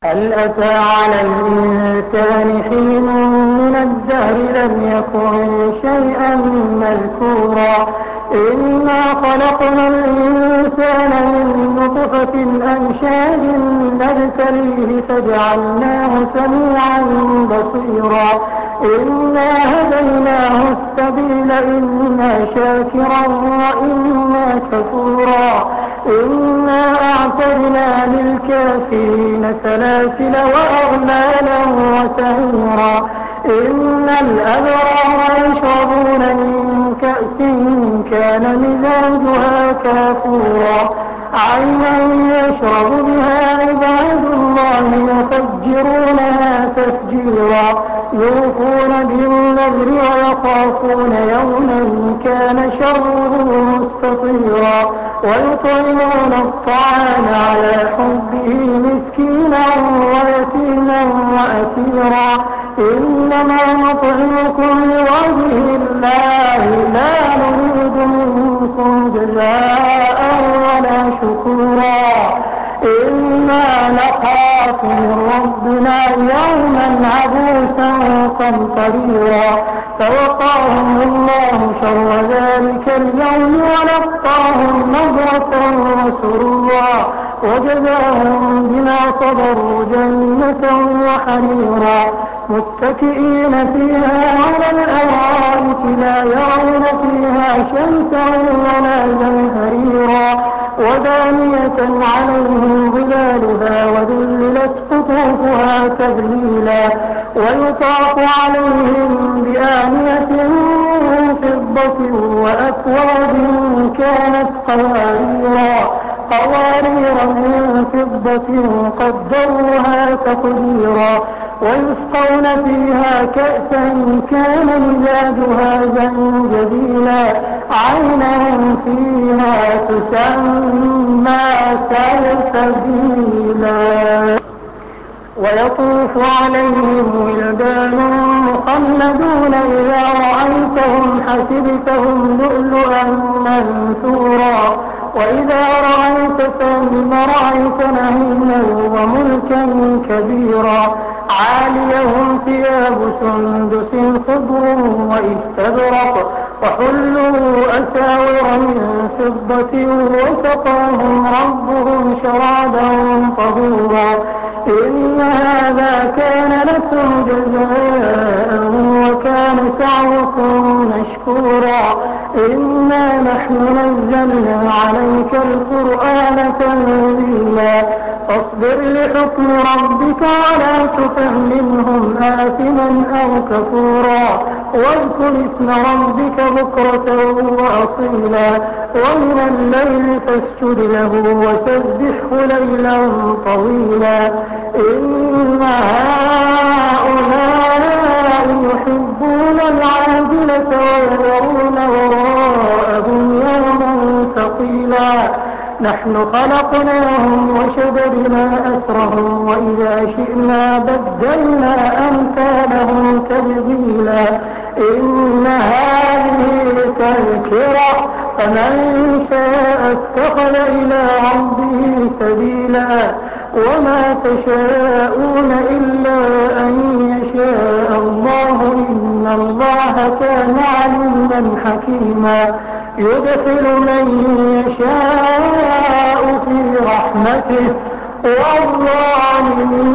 هل أتى على الإنسان حين من الدهر لم يكن شيئا مذكورا إنا خلقنا الإنسان من نطفة أمشاج نبتليه فجعلناه سميعا بصيرا إنا هديناه السبيل إما شاكرا وإما كفورا إنا أعتدنا للكافرين سلاسل وأغلالا وسعيرا إن الأبرار يشربون من كأس كان مزاجها كافورا عينا يشرب بها عباد الله يفجرونها تفجيرا يوفون بالنذر ويخافون يوما كان شره مستطيرا ويطعمون الطعام على حبه مسكينا ويتيما وأسيرا إنما نطعمكم لوجه الله لا نريد منكم جزاء ولا شكورا إنا نخاف من ربنا يوما عبوسا قمطريرا فوقاهم الله شر ذلك اليوم ولقاهم نضرة وسرورا وجزاهم بما صبروا جنة وحريرا متكئين فيها على الأرائك لا يرون فيها شمسا ولا زمهريرا ودانية عليهم ظلالها وذللت قطوفها تذليلا ويطاف عليهم بآنية من فضة وأكواب كانت قوارير من فضة قدروها تقديرا ويسقون فيها كأسا كان مزاجها زنجبيلا عينا فيها تسمى سلسبيلا ويطوف عليهم ولدان مخلدون إذا رأيتهم حسبتهم لؤلؤا منثورا وإذا رأيت ثم رأيت نعيما وملكا كبيرا عاليهم ثياب سندس خضر واستبرق وحلوا أساور من فضة وسقاهم ربهم شرابا طهورا إن هذا كان لكم جزاء وكان سعيكم مشكورا إنا نحن نزلنا عليك القرآن تنزيلا فاصبر لحكم ربك ولا تطع منهم آثما أو كفورا واذكر اسم ربك بكرة وأصيلا ومن الليل فاسجد له وسبحه ليلا طويلا إن هؤلاء يحبون العاجلة ويذرون وراءهم يوما ثقيلا نحن خلقناهم وشددنا أسرهم وإذا شئنا بدلنا أمثالهم تبديلا إن هذه تذكرة فمن شاء اتخذ إلى ربه سبيلا وما تشاءون إلا أن يشاء الله إن الله كان عليما حكيما يدخل من يشاء في رحمته والظالمين